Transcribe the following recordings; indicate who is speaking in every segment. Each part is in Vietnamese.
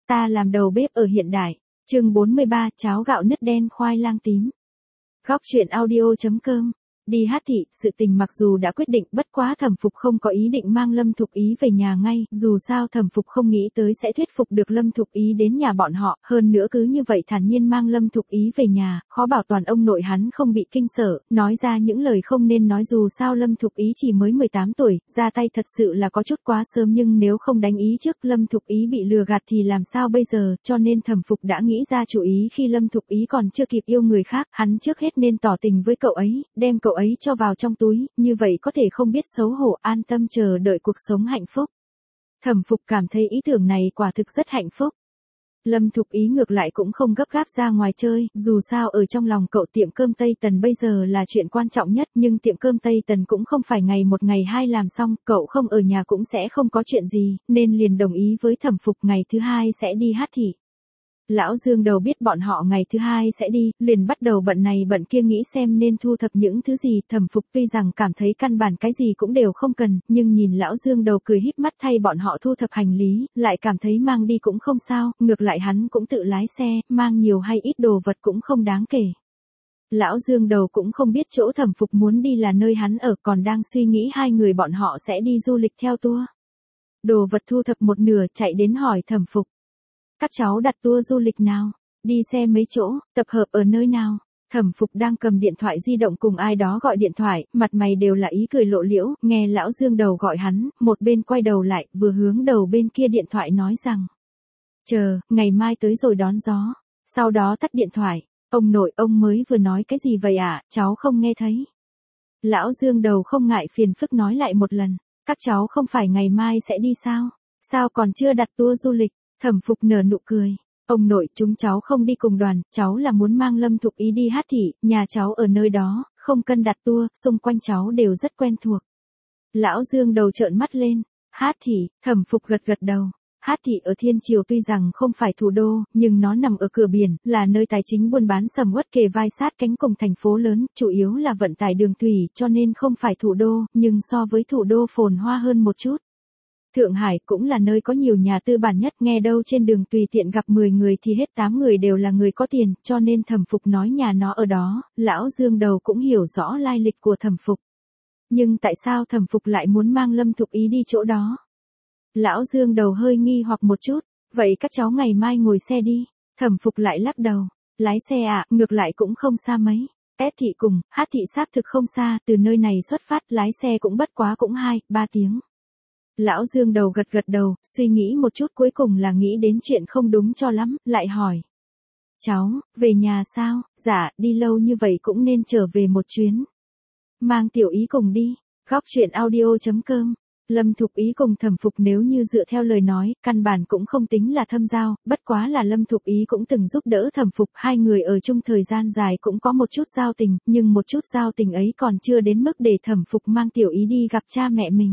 Speaker 1: Ta làm đầu bếp ở hiện đại. Chương 43, cháo gạo nứt đen khoai lang tím. Góc truyện audio.com. Đi hát thị, sự tình mặc dù đã quyết định, bất quá Thẩm Phục không có ý định mang Lâm Thục Ý về nhà ngay, dù sao Thẩm Phục không nghĩ tới sẽ thuyết phục được Lâm Thục Ý đến nhà bọn họ, hơn nữa cứ như vậy thản nhiên mang Lâm Thục Ý về nhà, khó bảo toàn ông nội hắn không bị kinh sợ, nói ra những lời không nên nói, dù sao Lâm Thục Ý chỉ mới 18 tuổi, ra tay thật sự là có chút quá sớm, nhưng nếu không đánh ý trước Lâm Thục Ý bị lừa gạt thì làm sao bây giờ, cho nên Thẩm Phục đã nghĩ ra chủ ý khi Lâm Thục Ý còn chưa kịp yêu người khác, hắn trước hết nên tỏ tình với cậu ấy, đem cậu ấy cho vào trong túi, như vậy có thể không biết xấu hổ, an tâm chờ đợi cuộc sống hạnh phúc. Thẩm Phục cảm thấy ý tưởng này quả thực rất hạnh phúc. Lâm Thục Ý ngược lại cũng không gấp gáp ra ngoài chơi, dù sao ở trong lòng cậu tiệm cơm Tây Tần bây giờ là chuyện quan trọng nhất, nhưng tiệm cơm Tây Tần cũng không phải ngày một ngày hai làm xong, cậu không ở nhà cũng sẽ không có chuyện gì, nên liền đồng ý với Thẩm Phục ngày thứ hai sẽ đi hát thị. Lão Dương Đầu biết bọn họ ngày thứ hai sẽ đi, liền bắt đầu bận này bận kia nghĩ xem nên thu thập những thứ gì. Thẩm Phục tuy rằng cảm thấy căn bản cái gì cũng đều không cần, nhưng nhìn Lão Dương Đầu cười híp mắt thay bọn họ thu thập hành lý, lại cảm thấy mang đi cũng không sao, ngược lại hắn cũng tự lái xe, mang nhiều hay ít đồ vật cũng không đáng kể. Lão Dương Đầu cũng không biết chỗ Thẩm Phục muốn đi là nơi hắn ở, còn đang suy nghĩ hai người bọn họ sẽ đi du lịch theo tour. Đồ vật thu thập một nửa chạy đến hỏi Thẩm Phục. Các cháu đặt tour du lịch nào? Đi xe mấy chỗ, tập hợp ở nơi nào? Thẩm Phục đang cầm điện thoại di động cùng ai đó gọi điện thoại, mặt mày đều là ý cười lộ liễu, nghe Lão Dương Đầu gọi hắn, một bên quay đầu lại, vừa hướng đầu bên kia điện thoại nói rằng. Chờ, ngày mai tới rồi đón gió. Sau đó tắt điện thoại. Ông nội, ông mới vừa nói cái gì vậy ạ, cháu không nghe thấy. Lão Dương Đầu không ngại phiền phức nói lại một lần. Các cháu không phải ngày mai sẽ đi sao? Sao còn chưa đặt tour du lịch? Thẩm Phục nở nụ cười. Ông nội, chúng cháu không đi cùng đoàn, cháu là muốn mang Lâm Thục Ý đi hát thị, nhà cháu ở nơi đó, không cần đặt tour, xung quanh cháu đều rất quen thuộc. Lão Dương Đầu trợn mắt lên. Hát thị, Thẩm Phục gật gật đầu. Hát thị ở Thiên Triều tuy rằng không phải thủ đô, nhưng nó nằm ở cửa biển, là nơi tài chính buôn bán sầm uất kề vai sát cánh cùng thành phố lớn, chủ yếu là vận tải đường thủy, cho nên không phải thủ đô, nhưng so với thủ đô phồn hoa hơn một chút. Thượng Hải cũng là nơi có nhiều nhà tư bản nhất, nghe đâu trên đường tùy tiện gặp 10 người thì hết 8 người đều là người có tiền, cho nên Thẩm Phục nói nhà nó ở đó, Lão Dương Đầu cũng hiểu rõ lai lịch của Thẩm Phục. Nhưng tại sao Thẩm Phục lại muốn mang Lâm Thục Ý đi chỗ đó? Lão Dương Đầu hơi nghi hoặc một chút, vậy các cháu ngày mai ngồi xe đi. Thẩm Phục lại lắc đầu, lái xe ạ, ngược lại cũng không xa mấy. S thị cùng, hát thị xác thực không xa, từ nơi này xuất phát lái xe cũng bất quá cũng 2-3 tiếng. Lão Dương Đầu gật gật đầu, suy nghĩ một chút cuối cùng là nghĩ đến chuyện không đúng cho lắm, lại hỏi. Cháu, về nhà sao? Dạ, đi lâu như vậy cũng nên trở về một chuyến. Mang Tiểu Ý cùng đi. Góc truyện audio.com. Lâm Thục Ý cùng Thẩm Phục nếu như dựa theo lời nói, căn bản cũng không tính là thâm giao, bất quá là Lâm Thục Ý cũng từng giúp đỡ Thẩm Phục, hai người ở chung thời gian dài cũng có một chút giao tình, nhưng một chút giao tình ấy còn chưa đến mức để Thẩm Phục mang Tiểu Ý đi gặp cha mẹ mình.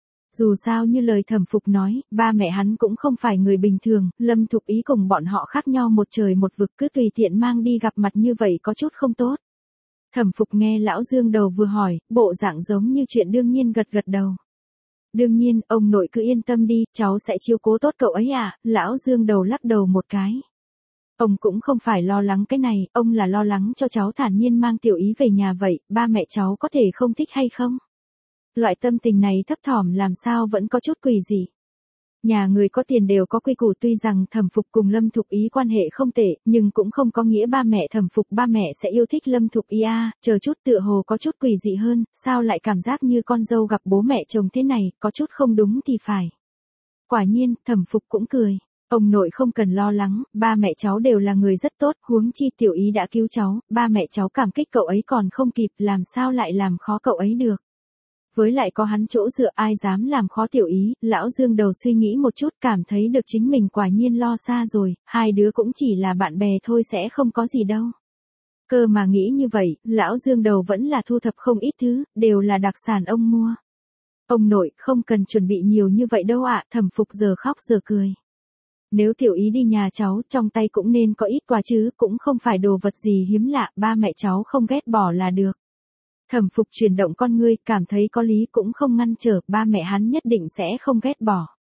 Speaker 1: Dù sao như lời Thẩm Phục nói, ba mẹ hắn cũng không phải người bình thường, Lâm Thục Ý cùng bọn họ khác nhau một trời một vực, cứ tùy tiện mang đi gặp mặt như vậy có chút không tốt. Thẩm Phục nghe Lão Dương Đầu vừa hỏi, bộ dạng giống như chuyện đương nhiên gật gật đầu. Đương nhiên, ông nội cứ yên tâm đi, cháu sẽ chiếu cố tốt cậu ấy à, Lão Dương Đầu lắc đầu một cái. Ông cũng không phải lo lắng cái này, ông là lo lắng cho cháu thản nhiên mang Tiểu Ý về nhà vậy, ba mẹ cháu có thể không thích hay không? Loại tâm tình này thấp thỏm làm sao vẫn có chút quỷ gì. Nhà người có tiền đều có quy củ, tuy rằng Thẩm Phục cùng Lâm Thục Ý quan hệ không tệ, nhưng cũng không có nghĩa ba mẹ Thẩm Phục ba mẹ sẽ yêu thích Lâm Thục Ý à, chờ chút tựa hồ có chút quỷ dị hơn, sao lại cảm giác như con dâu gặp bố mẹ chồng thế này, có chút không đúng thì phải. Quả nhiên, Thẩm Phục cũng cười. Ông nội không cần lo lắng, ba mẹ cháu đều là người rất tốt, huống chi Tiểu Ý đã cứu cháu, ba mẹ cháu cảm kích cậu ấy còn không kịp, làm sao lại làm khó cậu ấy được. Với lại có hắn chỗ dựa ai dám làm khó Tiểu Ý, Lão Dương Đầu suy nghĩ một chút cảm thấy được chính mình quả nhiên lo xa rồi, hai đứa cũng chỉ là bạn bè thôi sẽ không có gì đâu. Cơ mà nghĩ như vậy, Lão Dương Đầu vẫn là thu thập không ít thứ, đều là đặc sản ông mua. Ông nội, không cần chuẩn bị nhiều như vậy đâu ạ, Thẩm Phục giờ khóc giờ cười. Nếu Tiểu Ý đi nhà cháu, trong tay cũng nên có ít quà chứ, cũng không phải đồ vật gì hiếm lạ, ba mẹ cháu không ghét bỏ là được. Thẩm Phục chuyển động con ngươi, cảm thấy có lý cũng không ngăn trở, ba mẹ hắn nhất định sẽ không ghét bỏ.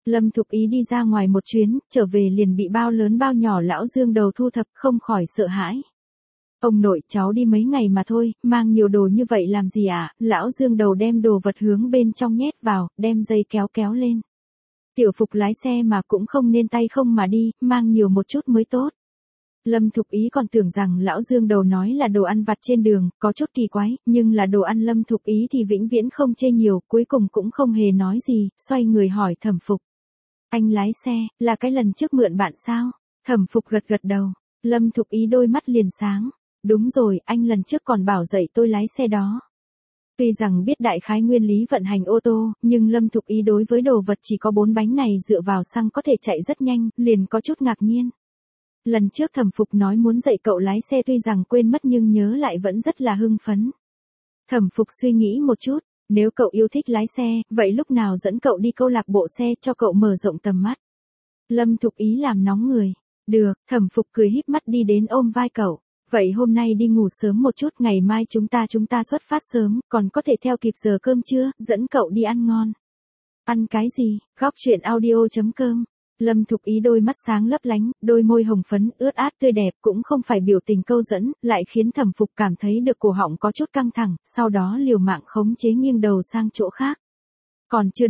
Speaker 1: Lâm Thục Ý đi ra ngoài một chuyến, trở về liền bị bao lớn bao nhỏ lão Dương Đầu thu thập, không khỏi sợ hãi. Ông nội, cháu đi mấy ngày mà thôi, mang nhiều đồ như vậy làm gì ạ? Lão Dương Đầu đem đồ vật hướng bên trong nhét vào, đem dây kéo kéo lên. Tiểu Phục lái xe mà cũng không nên tay không mà đi, mang nhiều một chút mới tốt. Lâm Thục Ý còn tưởng rằng lão Dương Đầu nói là đồ ăn vặt trên đường, có chút kỳ quái, nhưng là đồ ăn Lâm Thục Ý thì vĩnh viễn không chê nhiều, cuối cùng cũng không hề nói gì, xoay người hỏi Thẩm Phục. Anh lái xe, là cái lần trước mượn bạn sao? Thẩm Phục gật gật đầu. Lâm Thục Ý đôi mắt liền sáng. Đúng rồi, anh lần trước còn bảo dạy tôi lái xe đó. Tuy rằng biết đại khái nguyên lý vận hành ô tô, nhưng Lâm Thục Ý đối với đồ vật chỉ có 4 bánh này dựa vào xăng có thể chạy rất nhanh, liền có chút ngạc nhiên. Lần trước Thẩm Phục nói muốn dạy cậu lái xe tuy rằng quên mất nhưng nhớ lại vẫn rất là hưng phấn. Thẩm Phục suy nghĩ một chút, nếu cậu yêu thích lái xe, vậy lúc nào dẫn cậu đi câu lạc bộ xe cho cậu mở rộng tầm mắt. Lâm Thục Ý làm nóng người. Được, Thẩm Phục cười híp mắt đi đến ôm vai cậu. Vậy hôm nay đi ngủ sớm một chút, ngày mai chúng ta xuất phát sớm, còn có thể theo kịp giờ cơm trưa, dẫn cậu đi ăn ngon. Ăn cái gì? Góc chuyện audio.com. Lâm Thục Ý đôi mắt sáng lấp lánh, đôi môi hồng phấn, ướt át tươi đẹp, cũng không phải biểu tình câu dẫn, lại khiến Thẩm Phục cảm thấy được cổ họng có chút căng thẳng, sau đó liều mạng khống chế nghiêng đầu sang chỗ khác. Còn chưa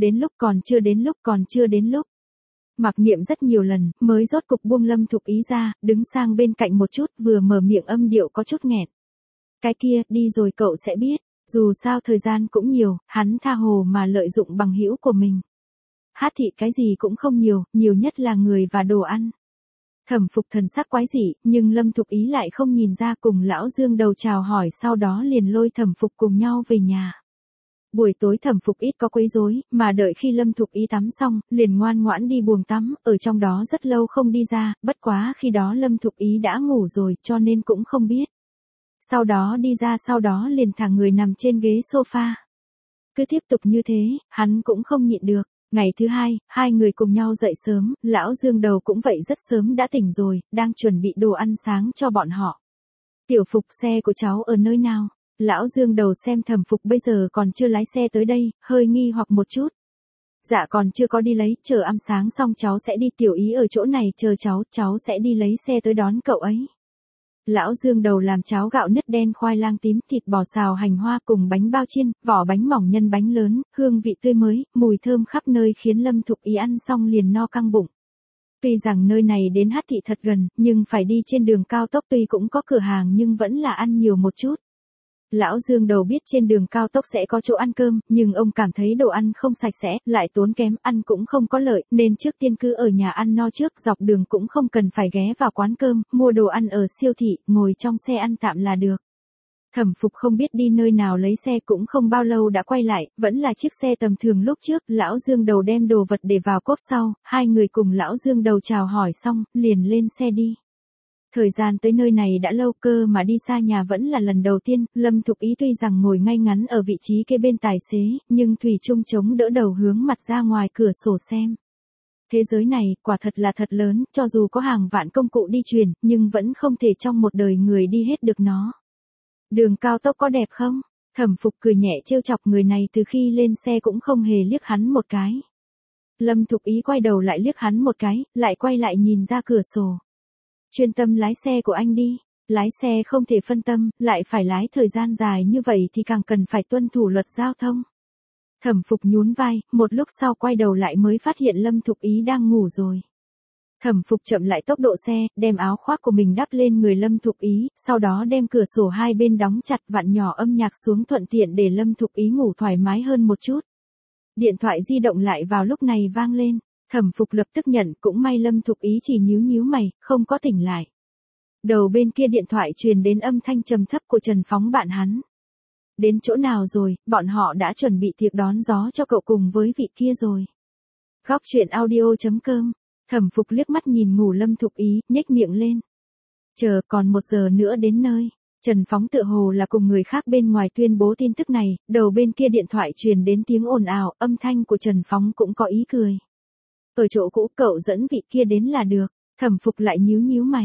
Speaker 1: đến lúc. Mặc niệm rất nhiều lần, mới rốt cục buông Lâm Thục Ý ra, đứng sang bên cạnh một chút, vừa mở miệng âm điệu có chút nghẹn. Cái kia, đi rồi cậu sẽ biết, dù sao thời gian cũng nhiều, hắn tha hồ mà lợi dụng bằng hữu của mình. Hát thị cái gì cũng không nhiều, nhiều nhất là người và đồ ăn. Thẩm Phục thần sắc quái dị, nhưng Lâm Thục Ý lại không nhìn ra, cùng lão Dương Đầu chào hỏi, sau đó liền lôi Thẩm Phục cùng nhau về nhà. Buổi tối Thẩm Phục ít có quấy rối, mà đợi khi Lâm Thục Ý tắm xong, liền ngoan ngoãn đi buồng tắm, ở trong đó rất lâu không đi ra, bất quá khi đó Lâm Thục Ý đã ngủ rồi, cho nên cũng không biết. Sau đó đi ra, sau đó liền thả người nằm trên ghế sofa. Cứ tiếp tục như thế, hắn cũng không nhịn được. Ngày thứ hai, hai người cùng nhau dậy sớm, lão Dương Đầu cũng vậy rất sớm đã tỉnh rồi, đang chuẩn bị đồ ăn sáng cho bọn họ. Tiểu Phục, xe của cháu ở nơi nào? Lão Dương Đầu xem Thẩm Phục bây giờ còn chưa lái xe tới đây, hơi nghi hoặc một chút. Dạ còn chưa có đi lấy, chờ ăn sáng xong cháu sẽ đi, Tiểu Ý ở chỗ này chờ cháu sẽ đi lấy xe tới đón cậu ấy. Lão Dương Đầu làm cháo gạo nứt đen khoai lang tím, thịt bò xào hành hoa cùng bánh bao chiên, vỏ bánh mỏng nhân bánh lớn, hương vị tươi mới, mùi thơm khắp nơi khiến Lâm Thục Ý ăn xong liền no căng bụng. Tuy rằng nơi này đến Hát thị thật gần, nhưng phải đi trên đường cao tốc, tuy cũng có cửa hàng nhưng vẫn là ăn nhiều một chút. Lão Dương Đầu biết trên đường cao tốc sẽ có chỗ ăn cơm, nhưng ông cảm thấy đồ ăn không sạch sẽ, lại tốn kém, ăn cũng không có lợi, nên trước tiên cứ ở nhà ăn no trước, dọc đường cũng không cần phải ghé vào quán cơm, mua đồ ăn ở siêu thị, ngồi trong xe ăn tạm là được. Thẩm Phục không biết đi nơi nào lấy xe, cũng không bao lâu đã quay lại, vẫn là chiếc xe tầm thường lúc trước, lão Dương Đầu đem đồ vật để vào cốp sau, hai người cùng lão Dương Đầu chào hỏi xong, liền lên xe đi. Thời gian tới nơi này đã lâu, cơ mà đi xa nhà vẫn là lần đầu tiên, Lâm Thục Ý tuy rằng ngồi ngay ngắn ở vị trí kế bên tài xế, nhưng thủy chung chống đỡ đầu hướng mặt ra ngoài cửa sổ xem. Thế giới này, quả thật là thật lớn, cho dù có hàng vạn công cụ đi truyền, nhưng vẫn không thể trong một đời người đi hết được nó. Đường cao tốc có đẹp không? Thẩm Phục cười nhẹ trêu chọc, người này từ khi lên xe cũng không hề liếc hắn một cái. Lâm Thục Ý quay đầu lại liếc hắn một cái, lại quay lại nhìn ra cửa sổ. Chuyên tâm lái xe của anh đi, lái xe không thể phân tâm, lại phải lái thời gian dài như vậy thì càng cần phải tuân thủ luật giao thông. Thẩm Phục nhún vai, một lúc sau quay đầu lại mới phát hiện Lâm Thục Ý đang ngủ rồi. Thẩm Phục chậm lại tốc độ xe, đem áo khoác của mình đắp lên người Lâm Thục Ý, sau đó đem cửa sổ hai bên đóng chặt, vặn nhỏ âm nhạc xuống thuận tiện để Lâm Thục Ý ngủ thoải mái hơn một chút. Điện thoại di động lại vào lúc này vang lên. Thẩm Phục lập tức nhận, cũng may Lâm Thục Ý chỉ nhíu mày, không có tỉnh lại. Đầu bên kia điện thoại truyền đến âm thanh trầm thấp của Trần Phóng, bạn hắn. Đến chỗ nào rồi, bọn họ đã chuẩn bị tiệc đón gió cho cậu cùng với vị kia rồi. Góc chuyện audio.com. Thẩm Phục liếc mắt nhìn ngủ Lâm Thục Ý, nhếch miệng lên. Chờ, còn 1 giờ nữa đến nơi. Trần Phóng tựa hồ là cùng người khác bên ngoài tuyên bố tin tức này, đầu bên kia điện thoại truyền đến tiếng ồn ào, âm thanh của Trần Phóng cũng có ý cười. Ở chỗ cũ, cậu dẫn vị kia đến là được. Thẩm Phục lại nhíu mày.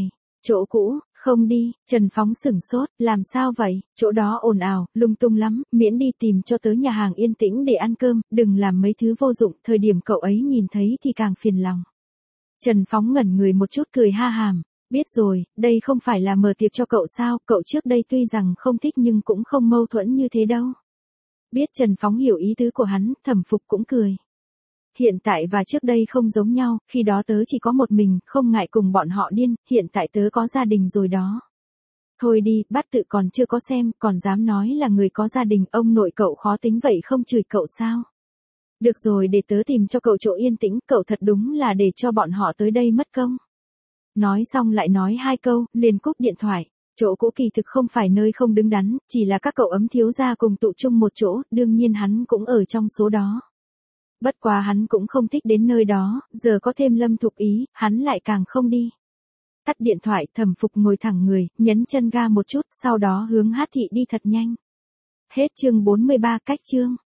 Speaker 1: chỗ cũ, không đi, Trần Phóng sửng sốt, làm sao vậy, chỗ đó ồn ào, lung tung lắm, miễn đi tìm cho tới nhà hàng yên tĩnh để ăn cơm, đừng làm mấy thứ vô dụng, thời điểm cậu ấy nhìn thấy thì càng phiền lòng. Trần Phóng ngẩn người một chút cười ha hàm, biết rồi, đây không phải là mở tiệc cho cậu sao, cậu trước đây tuy rằng không thích nhưng cũng không mâu thuẫn như thế đâu. Biết Trần Phóng hiểu ý tứ của hắn, Thẩm Phục cũng cười. Hiện tại và trước đây không giống nhau, khi đó tớ chỉ có một mình, không ngại cùng bọn họ điên, hiện tại tớ có gia đình rồi đó. Thôi đi, bát tự còn chưa có xem, còn dám nói là người có gia đình, ông nội cậu khó tính vậy không chửi cậu sao? Được rồi, để tớ tìm cho cậu chỗ yên tĩnh, cậu thật đúng là để cho bọn họ tới đây mất công. Nói xong lại nói hai câu, liền cúp điện thoại. Chỗ cũ kỳ thực không phải nơi không đứng đắn, chỉ là các cậu ấm thiếu gia cùng tụ chung một chỗ, đương nhiên hắn cũng ở trong số đó. Bất quá hắn cũng không thích đến nơi đó, giờ có thêm Lâm Thục Ý, hắn lại càng không đi. Tắt điện thoại, Thẩm Phục ngồi thẳng người, nhấn chân ga một chút, sau đó hướng Hát Thị đi thật nhanh. Hết chương 43 cách chương.